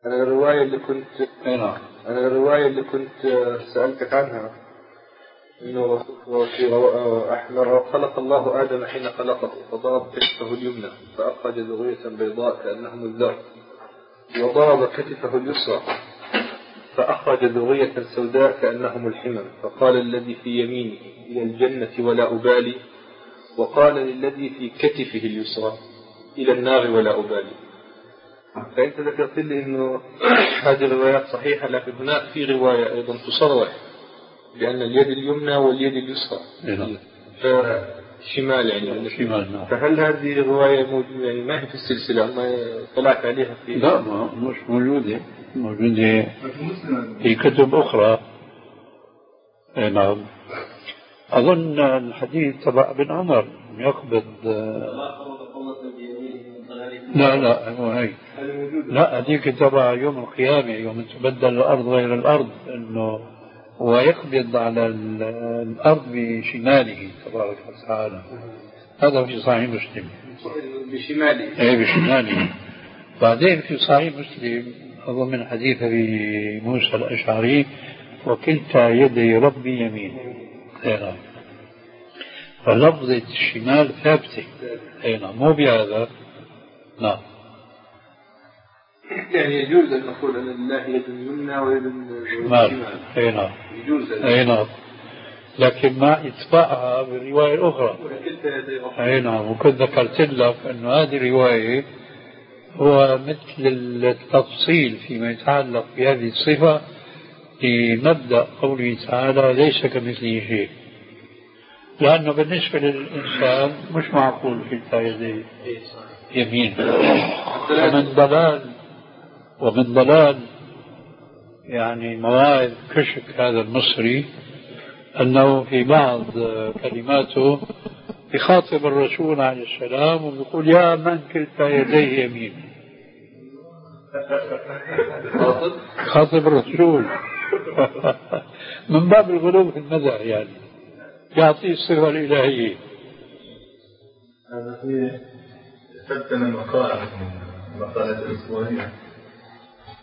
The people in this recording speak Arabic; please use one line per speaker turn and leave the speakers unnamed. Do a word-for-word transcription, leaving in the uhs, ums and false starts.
أنا الرواية اللي كنت
نعم.
أنا الرواية اللي كنت سألتك عنها إنه خلق الله آدم حين خلقه فضرب كتفه اليمنى فأخرج ذرية بيضاء كأنهم الذر، وضرب كتفه اليسرى فأخرج ذرية سوداء كأنهم الحمم، فقال الذي في يمينه إلى الجنة ولا أبالي، وقال للذي في كتفه اليسرى إلى النار ولا أبالي. فأنت ذكرت لي إنه هذه الروايات صحيحة، لكن هناك في رواية أيضا تصرح بأن اليد اليمنى واليد اليسرى فشمال يعني
شمال.
فهل هذه الرواية موجودة يعني ما هي في السلسلة ما طلعت عليها في؟
لا مش موجودة، موجودة في كتب أخرى. نعم. أظن الحديث تبع ابن عمر يقبض. لا لا هو هي لا هذيك تبع يوم القيامة يوم تبدل الأرض غير الأرض، إنه ويقبض على الأرض بشماله تبارك وتعالى. هذا في صحيح مسلم
بشماله.
أي بشماله. بعدين في صحيح مسلم أظن من حديث أبي موسى الأشعري وكلتا يدي ربي يمين. هنا فلفظة الشمال ثابتة هنا مو بهذا. نعم.
يعني يجوز أن نقول أن الله يد يمنى ويد شمال.
أي نعم.
يجوز.
أي نعم. لكن ما إتباعها بالرواية الأخرى. أي نعم. وكنت ذكرت لك أن هذه الرواية هو مثل التفصيل فيما يتعلق بهذه الصفة في مبدأ قوله تعالى ليس كمثله شيء، لأنه بالنسبة للإنسان مش معقول كلتا يديه يمين. ومن ضلال ومن ضلال يعني مواعظ كشك هذا المصري أنه في بعض كلماته يخاطب الرسول عليه السلام ويقول يا من كلتا يديه يمين. خاطب الرسول من باب الغلو في المدح يعني يعطيه الصفة الإلهية.
هذا في فتن المقالة المقالة الأسبوعية